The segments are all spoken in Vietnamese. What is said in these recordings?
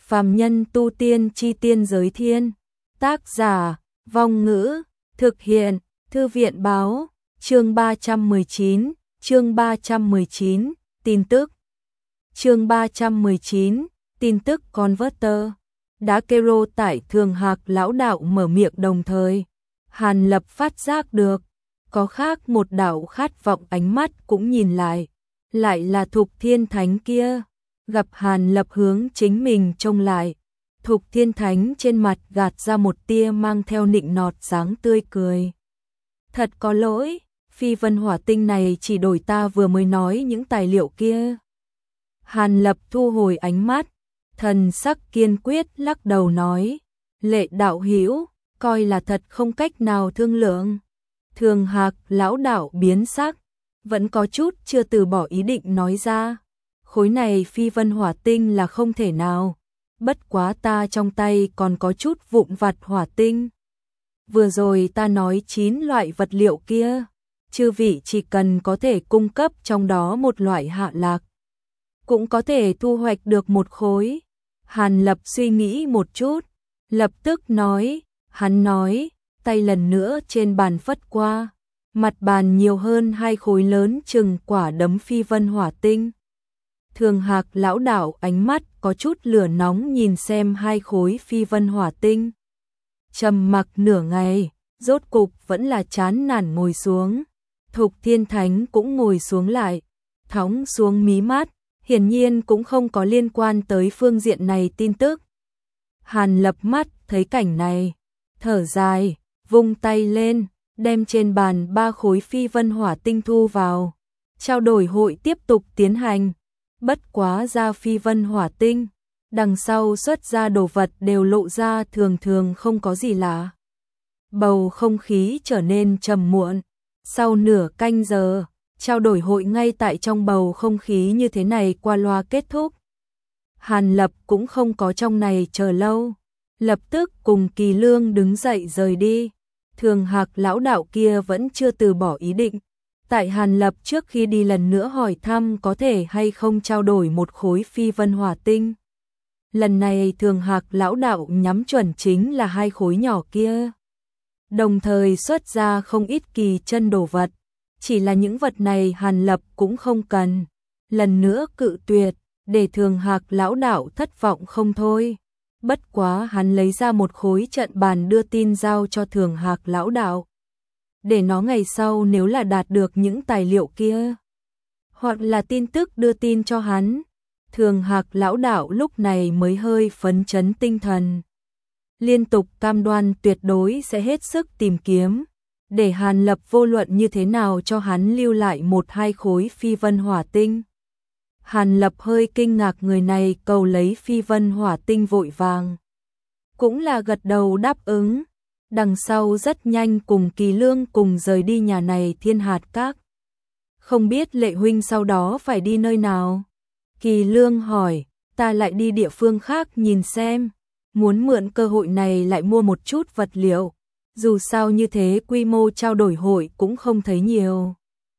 Phàm nhân tu tiên chi tiên giới thiên. Tác giả, Vong Ngữ, thực hiện, Thư viện báo, chương 319, tin tức. Chương 319, tin tức Converter. Đã Kero tại Thường Hạc lão đạo mở miệng đồng thời. Hàn Lập phát giác được, có khác một đạo khát vọng ánh mắt cũng nhìn lại là Thục Thiên Thánh kia. Gặp Hàn Lập hướng chính mình trông lại, Thục Thiên Thánh trên mặt gạt ra một tia mang theo nịnh nọt dáng tươi cười. Thật có lỗi, phi vân hỏa tinh này chỉ đổi ta vừa mới nói những tài liệu kia. Hàn Lập thu hồi ánh mắt, thần sắc kiên quyết lắc đầu nói, Lệ đạo hữu, coi là thật không cách nào thương lượng. Thường Hạc lão đạo biến sắc, vẫn có chút chưa từ bỏ ý định nói ra. Khối này phi vân hỏa tinh là không thể nào, bất quá ta trong tay còn có chút vụn vặt hỏa tinh. Vừa rồi ta nói 9 loại vật liệu kia, chư vị chỉ cần có thể cung cấp trong đó một loại hạ lạc, cũng có thể thu hoạch được một khối. Hàn Lập suy nghĩ một chút, lập tức nói, hắn nói, tay lần nữa trên bàn phất qua, mặt bàn nhiều hơn 2 khối lớn chừng quả đấm phi vân hỏa tinh. Thường Hạc lão đạo ánh mắt có chút lửa nóng nhìn xem 2 khối phi vân hỏa tinh. Trầm mặc nửa ngày, rốt cục vẫn là chán nản ngồi xuống. Thục Thiên Thánh cũng ngồi xuống lại, thõng xuống mí mắt, hiển nhiên cũng không có liên quan tới phương diện này tin tức. Hàn Lập mắt thấy cảnh này, thở dài, vung tay lên, đem trên bàn 3 khối phi vân hỏa tinh thu vào. Trao đổi hội tiếp tục tiến hành. Bất quá ra phi vân hỏa tinh, đằng sau xuất ra đồ vật đều lộ ra thường không có gì lạ. Bầu không khí trở nên trầm muộn. Sau nửa canh giờ, trao đổi hội ngay tại trong bầu không khí như thế này qua loa kết thúc. Hàn Lập cũng không có trong này chờ lâu, lập tức cùng Kỳ Lương đứng dậy rời đi. Thường Hạc lão đạo kia vẫn chưa từ bỏ ý định. Tại Hàn Lập trước khi đi lần nữa hỏi thăm có thể hay không trao đổi một khối phi vân hỏa tinh. Lần này Thường Hạc lão đạo nhắm chuẩn chính là 2 khối nhỏ kia. Đồng thời xuất ra không ít kỳ chân đồ vật. Chỉ là những vật này Hàn Lập cũng không cần. Lần nữa cự tuyệt, để Thường Hạc lão đạo thất vọng không thôi. Bất quá hắn lấy ra một khối trận bàn đưa tin giao cho Thường Hạc lão đạo. Để nó ngày sau nếu là đạt được những tài liệu kia, hoặc là tin tức đưa tin cho hắn. Thường Hạc lão đạo lúc này mới hơi phấn chấn tinh thần. Liên tục cam đoan tuyệt đối sẽ hết sức tìm kiếm, để Hàn Lập vô luận như thế nào cho hắn lưu lại 1-2 khối phi vân hỏa tinh. Hàn Lập hơi kinh ngạc người này cầu lấy phi vân hỏa tinh vội vàng. Cũng là gật đầu đáp ứng. Đằng sau rất nhanh cùng Kỳ Lương cùng rời đi nhà này Thiên Hạt Các. Không biết Lệ huynh sau đó phải đi nơi nào? Kỳ Lương hỏi, ta lại đi địa phương khác nhìn xem, muốn mượn cơ hội này lại mua một chút vật liệu, dù sao như thế quy mô trao đổi hội cũng không thấy nhiều.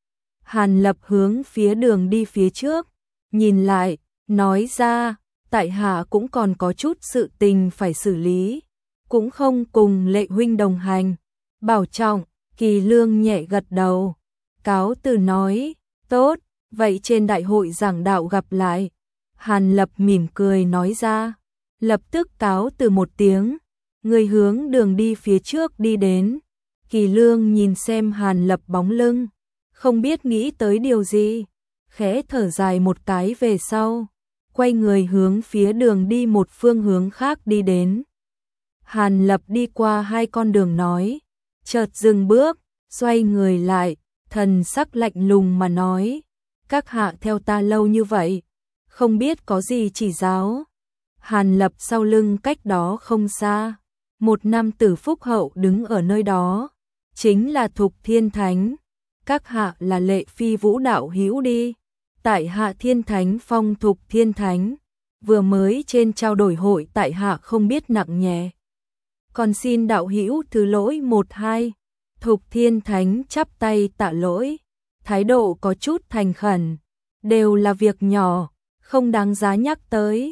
Hàn Lập hướng phía đường đi phía trước, nhìn lại, nói ra, tại hạ cũng còn có chút sự tình phải xử lý. Cũng không cùng Lệ huynh đồng hành. Bảo trọng. Kỳ Lương nhẹ gật đầu, cáo từ nói, tốt, vậy trên đại hội giảng đạo gặp lại. Hàn Lập mỉm cười nói ra, lập tức cáo từ một tiếng, người hướng đường đi phía trước đi đến. Kỳ Lương nhìn xem Hàn Lập bóng lưng, không biết nghĩ tới điều gì, khẽ thở dài một cái về sau, quay người hướng phía đường đi một phương hướng khác đi đến. Hàn Lập đi qua 2 con đường nói, chợt dừng bước, xoay người lại, thần sắc lạnh lùng mà nói, các hạ theo ta lâu như vậy, không biết có gì chỉ giáo. Hàn Lập sau lưng cách đó không xa, một nam tử phúc hậu đứng ở nơi đó, chính là Thục Thiên Thánh. Các hạ là Lệ phi vũ đạo hữu đi. Tại hạ Thiên Thánh phong Thục Thiên Thánh, vừa mới trên trao đổi hội tại hạ không biết nặng nhẹ, còn xin đạo hữu thứ lỗi 1-2. Thục Thiên Thánh chắp tay tạ lỗi, thái độ có chút thành khẩn, đều là việc nhỏ, không đáng giá nhắc tới.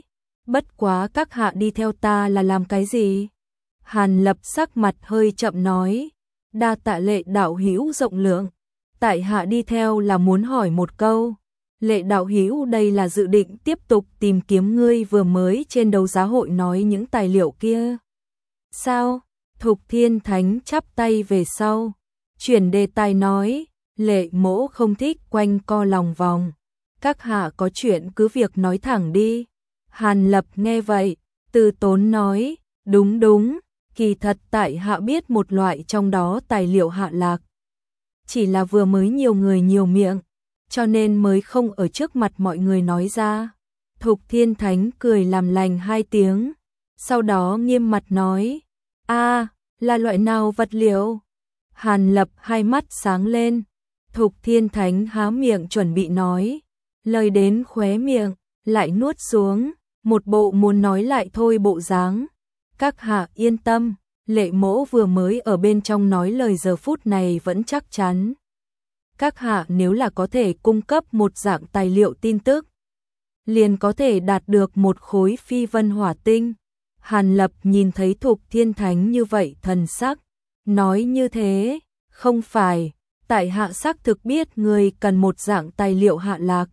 Bất quá các hạ đi theo ta là làm cái gì? Hàn Lập sắc mặt hơi chậm nói, đa tạ Lệ đạo hữu rộng lượng, tại hạ đi theo là muốn hỏi một câu. Lệ đạo hữu, đây là dự định tiếp tục tìm kiếm ngươi vừa mới trên đấu giá hội nói những tài liệu kia sao? Thục Thiên Thánh chắp tay về sau, chuyển đề tài nói, Lệ mỗ không thích quanh co lòng vòng, các hạ có chuyện cứ việc nói thẳng đi. Hàn Lập nghe vậy, từ tốn nói, đúng, kỳ thật tại hạ biết một loại trong đó tài liệu hạ lạc. Chỉ là vừa mới nhiều người nhiều miệng, cho nên mới không ở trước mặt mọi người nói ra. Thục Thiên Thánh cười làm lành hai tiếng, sau đó nghiêm mặt nói, là loại nào vật liệu? Hàn Lập hai mắt sáng lên, Thục Thiên Thánh há miệng chuẩn bị nói, lời đến khóe miệng, lại nuốt xuống, một bộ muốn nói lại thôi bộ dáng. Các hạ yên tâm, Lệ mỗ vừa mới ở bên trong nói lời giờ phút này vẫn chắc chắn. Các hạ nếu là có thể cung cấp một dạng tài liệu tin tức, liền có thể đạt được một khối phi vân hỏa tinh. Hàn Lập nhìn thấy Thục Thiên Thánh như vậy thần sắc, nói như thế, không phải, tại hạ xác thực biết người cần một dạng tài liệu hạ lạc.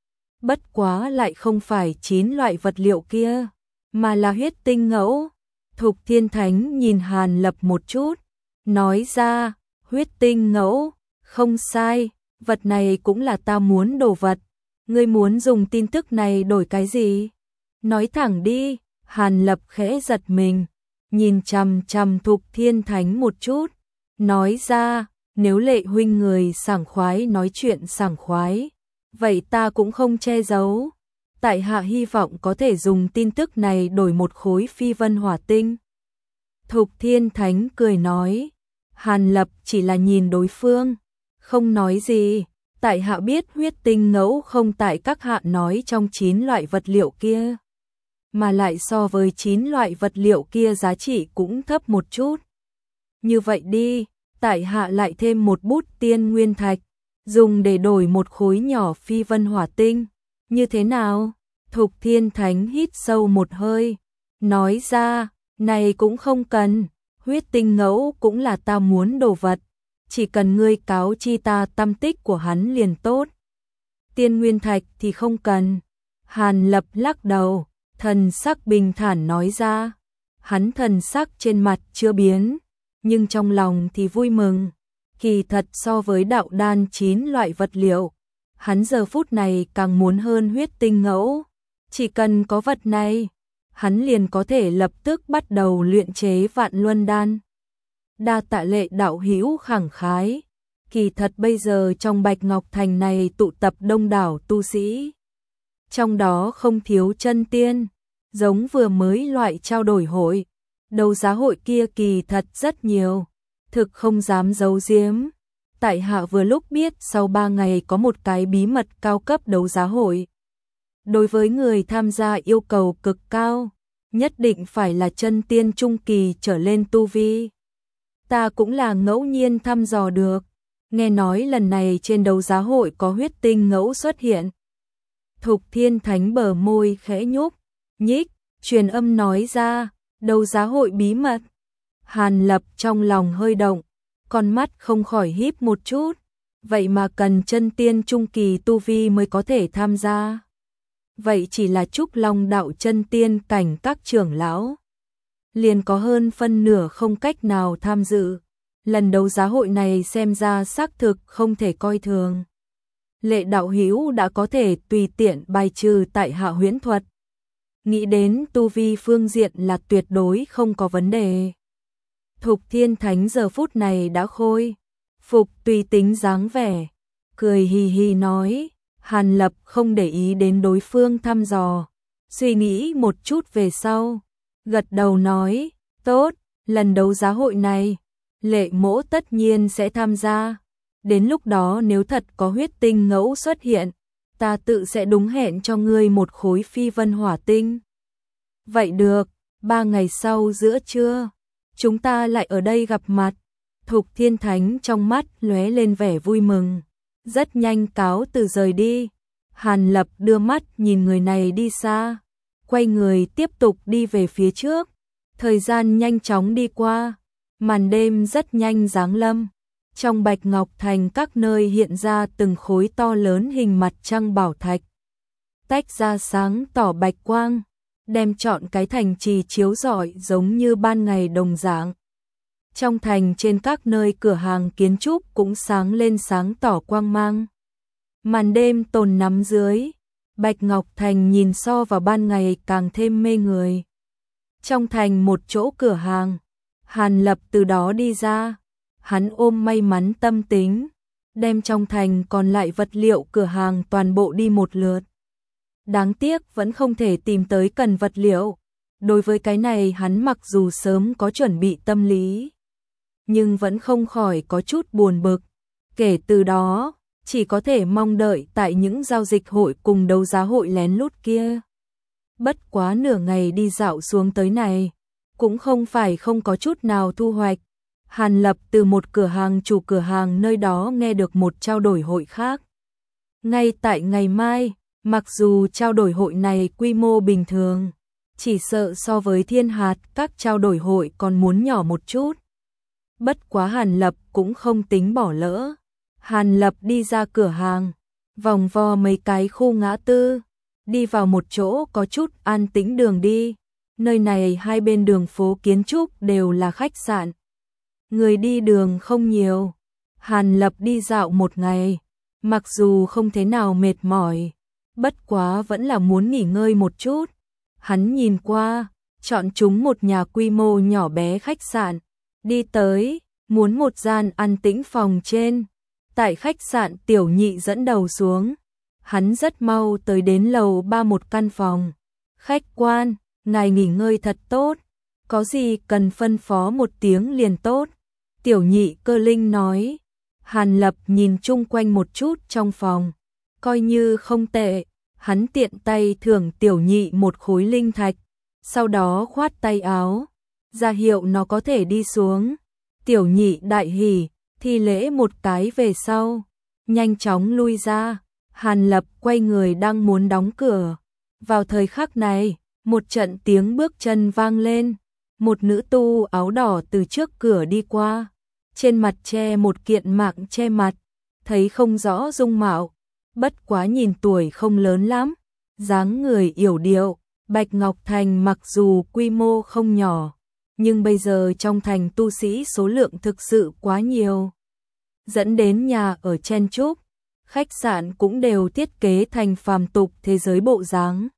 Bất quá lại không phải 9 loại vật liệu kia, mà là huyết tinh ngẫu. Thục Thiên Thánh nhìn Hàn Lập một chút, nói ra, huyết tinh ngẫu, không sai, vật này cũng là ta muốn đồ vật. Ngươi muốn dùng tin tức này đổi cái gì? Nói thẳng đi. Hàn Lập khẽ giật mình, nhìn chằm chằm Thục Thiên Thánh một chút, nói ra, nếu Lệ huynh người sảng khoái nói chuyện sảng khoái, vậy ta cũng không che giấu. Tại hạ hy vọng có thể dùng tin tức này đổi một khối phi vân hỏa tinh. Thục Thiên Thánh cười nói, Hàn Lập chỉ là nhìn đối phương, không nói gì. Tại hạ biết huyết tinh ngẫu không tại các hạ nói trong 9 loại vật liệu kia, mà lại so với 9 loại vật liệu kia giá trị cũng thấp một chút. Như vậy đi, tại hạ lại thêm một bút tiên nguyên thạch, dùng để đổi một khối nhỏ phi vân hỏa tinh. Như thế nào? Thục Thiên Thánh hít sâu một hơi, nói ra, này cũng không cần, huyết tinh ngẫu cũng là ta muốn đồ vật, chỉ cần ngươi cáo chi ta tâm tích của hắn liền tốt. Tiên nguyên thạch thì không cần. Hàn Lập lắc đầu, thần sắc bình thản nói ra. Hắn thần sắc trên mặt chưa biến, nhưng trong lòng thì vui mừng. Kỳ thật so với đạo đan 9 loại vật liệu, hắn giờ phút này càng muốn hơn huyết tinh ngẫu. Chỉ cần có vật này, hắn liền có thể lập tức bắt đầu luyện chế vạn luân đan. Đa tạ Lệ đạo hữu khẳng khái. Kỳ thật bây giờ trong Bạch Ngọc Thành này tụ tập đông đảo tu sĩ, trong đó không thiếu chân tiên, giống vừa mới loại trao đổi hội, đấu giá hội kia kỳ thật rất nhiều, thực không dám giấu giếm. Tại hạ vừa lúc biết sau 3 ngày có một cái bí mật cao cấp đấu giá hội. Đối với người tham gia yêu cầu cực cao, nhất định phải là chân tiên trung kỳ trở lên tu vi. Ta cũng là ngẫu nhiên thăm dò được, nghe nói lần này trên đấu giá hội có huyết tinh ngẫu xuất hiện. Thục Thiên Thánh bờ môi khẽ nhích, truyền âm nói ra, đấu giá hội bí mật. Hàn Lập trong lòng hơi động, con mắt không khỏi híp một chút, vậy mà cần chân tiên trung kỳ tu vi mới có thể tham gia. Vậy chỉ là Trúc Long đạo chân tiên cảnh các trưởng lão, liền có hơn phân nửa không cách nào tham dự. Lần đấu giá hội này xem ra xác thực không thể coi thường. Lệ đạo hữu đã có thể tùy tiện bài trừ tại hạ huyễn thuật. Nghĩ đến tu vi phương diện là tuyệt đối không có vấn đề. Thục Thiên Thánh giờ phút này đã khôi phục tùy tính dáng vẻ, cười hì hì nói. Hàn Lập không để ý đến đối phương thăm dò, suy nghĩ một chút về sau, gật đầu nói, tốt, lần đấu giá hội này, Lệ mỗ tất nhiên sẽ tham gia. Đến lúc đó nếu thật có huyết tinh ngẫu xuất hiện, ta tự sẽ đúng hẹn cho ngươi một khối phi vân hỏa tinh. Vậy được, 3 ngày sau giữa trưa, chúng ta lại ở đây gặp mặt. Thục Thiên Thánh trong mắt lóe lên vẻ vui mừng, rất nhanh cáo từ rời đi. Hàn Lập đưa mắt nhìn người này đi xa, quay người tiếp tục đi về phía trước. Thời gian nhanh chóng đi qua, màn đêm rất nhanh giáng lâm. Trong Bạch Ngọc Thành các nơi hiện ra từng khối to lớn hình mặt trăng bảo thạch, tách ra sáng tỏ bạch quang, đem trọn cái thành trì chiếu rọi giống như ban ngày đồng dạng. Trong thành trên các nơi cửa hàng kiến trúc cũng sáng lên sáng tỏ quang mang. Màn đêm tồn nắm dưới, Bạch Ngọc Thành nhìn so vào ban ngày càng thêm mê người. Trong thành một chỗ cửa hàng, Hàn Lập từ đó đi ra, hắn ôm may mắn tâm tính, đem trong thành còn lại vật liệu cửa hàng toàn bộ đi một lượt. Đáng tiếc vẫn không thể tìm tới cần vật liệu. Đối với cái này hắn mặc dù sớm có chuẩn bị tâm lý, nhưng vẫn không khỏi có chút buồn bực. Kể từ đó, chỉ có thể mong đợi tại những giao dịch hội cùng đấu giá hội lén lút kia. Bất quá nửa ngày đi dạo xuống tới này, cũng không phải không có chút nào thu hoạch. Hàn Lập từ một cửa hàng chủ cửa hàng nơi đó nghe được một trao đổi hội khác. Ngay tại ngày mai, mặc dù trao đổi hội này quy mô bình thường, chỉ sợ so với Thiên Hạt các trao đổi hội còn muốn nhỏ một chút. Bất quá Hàn Lập cũng không tính bỏ lỡ. Hàn Lập đi ra cửa hàng, vòng vo mấy cái khu ngã tư, đi vào một chỗ có chút an tĩnh đường đi. Nơi này hai bên đường phố kiến trúc đều là khách sạn. Người đi đường không nhiều. Hàn Lập đi dạo một ngày, mặc dù không thế nào mệt mỏi, bất quá vẫn là muốn nghỉ ngơi một chút. Hắn nhìn qua, chọn chúng một nhà quy mô nhỏ bé khách sạn, đi tới, muốn một gian an tĩnh phòng trên. Tại khách sạn Tiểu Nhị dẫn đầu xuống, hắn rất mau tới đến lầu 3 một căn phòng. Khách quan, ngài nghỉ ngơi thật tốt, có gì cần phân phó một tiếng liền tốt. Tiểu Nhị cơ linh nói. Hàn Lập nhìn chung quanh một chút trong phòng, coi như không tệ. Hắn tiện tay thưởng Tiểu Nhị một khối linh thạch, sau đó khoát tay áo, ra hiệu nó có thể đi xuống. Tiểu Nhị đại hỉ, thi lễ một cái về sau, nhanh chóng lui ra. Hàn Lập quay người đang muốn đóng cửa. Vào thời khắc này, một trận tiếng bước chân vang lên. Một nữ tu áo đỏ từ trước cửa đi qua, trên mặt che một kiện mạng che mặt, thấy không rõ dung mạo, bất quá nhìn tuổi không lớn lắm, dáng người yểu điệu. Bạch Ngọc Thành mặc dù quy mô không nhỏ, nhưng bây giờ trong thành tu sĩ số lượng thực sự quá nhiều, dẫn đến nhà ở chen chúc, khách sạn cũng đều thiết kế thành phàm tục thế giới bộ dáng.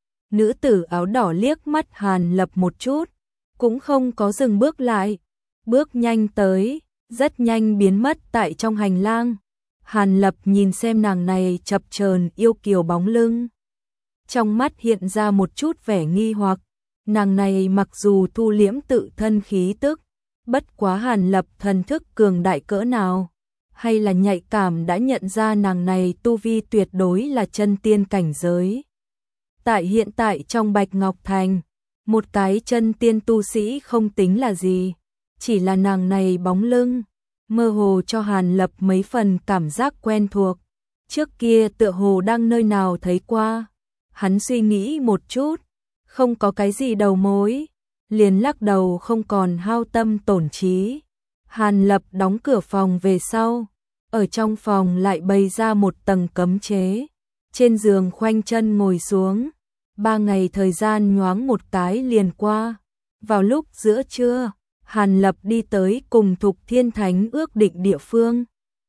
Nữ tử áo đỏ liếc mắt Hàn Lập một chút, cũng không có dừng bước lại, bước nhanh tới, rất nhanh biến mất tại trong hành lang. Hàn Lập nhìn xem nàng này chập chờn yêu kiều bóng lưng, trong mắt hiện ra một chút vẻ nghi hoặc. Nàng này mặc dù thu liễm tự thân khí tức, bất quá Hàn Lập thần thức cường đại cỡ nào, hay là nhạy cảm đã nhận ra nàng này tu vi tuyệt đối là chân tiên cảnh giới. Tại hiện tại trong Bạch Ngọc Thành, một cái chân tiên tu sĩ không tính là gì, chỉ là nàng này bóng lưng mơ hồ cho Hàn Lập mấy phần cảm giác quen thuộc. Trước kia tựa hồ đang nơi nào thấy qua. Hắn suy nghĩ một chút, không có cái gì đầu mối, liền lắc đầu không còn hao tâm tổn trí. Hàn Lập đóng cửa phòng về sau, ở trong phòng lại bày ra một tầng cấm chế, trên giường khoanh chân ngồi xuống. 3 ngày thời gian nhoáng một cái liền qua. Vào lúc giữa trưa, Hàn Lập đi tới cùng Thục Thiên Thánh ước định địa phương.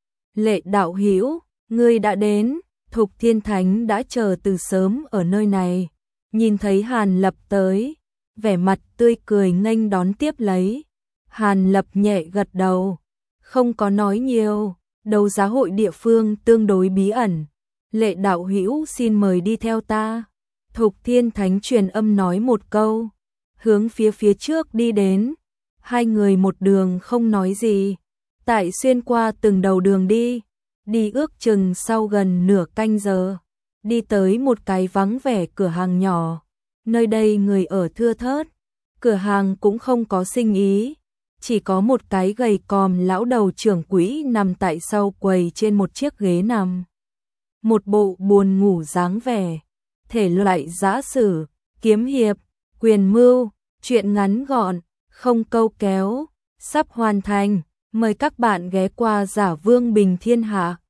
Lệ đạo hữu, ngươi đã đến. Thục Thiên Thánh đã chờ từ sớm ở nơi này, nhìn thấy Hàn Lập tới, vẻ mặt tươi cười nghênh đón tiếp lấy. Hàn Lập nhẹ gật đầu, không có nói nhiều, đấu giá hội địa phương tương đối bí ẩn. Lệ đạo hữu xin mời đi theo ta. Thục Thiên Thánh truyền âm nói một câu, hướng phía trước đi đến. Hai người một đường không nói gì, tại xuyên qua từng đầu đường đi ước chừng sau gần nửa canh giờ, đi tới một cái vắng vẻ cửa hàng nhỏ. Nơi đây người ở thưa thớt, cửa hàng cũng không có sinh ý, chỉ có một cái gầy còm lão đầu trưởng quỹ nằm tại sau quầy trên một chiếc ghế nằm. Một bộ buồn ngủ dáng vẻ, thể loại dã sử, kiếm hiệp, quyền mưu, truyện ngắn gọn, không câu kéo, sắp hoàn thành. Mời các bạn ghé qua Giả Vương Bình Thiên Hạ.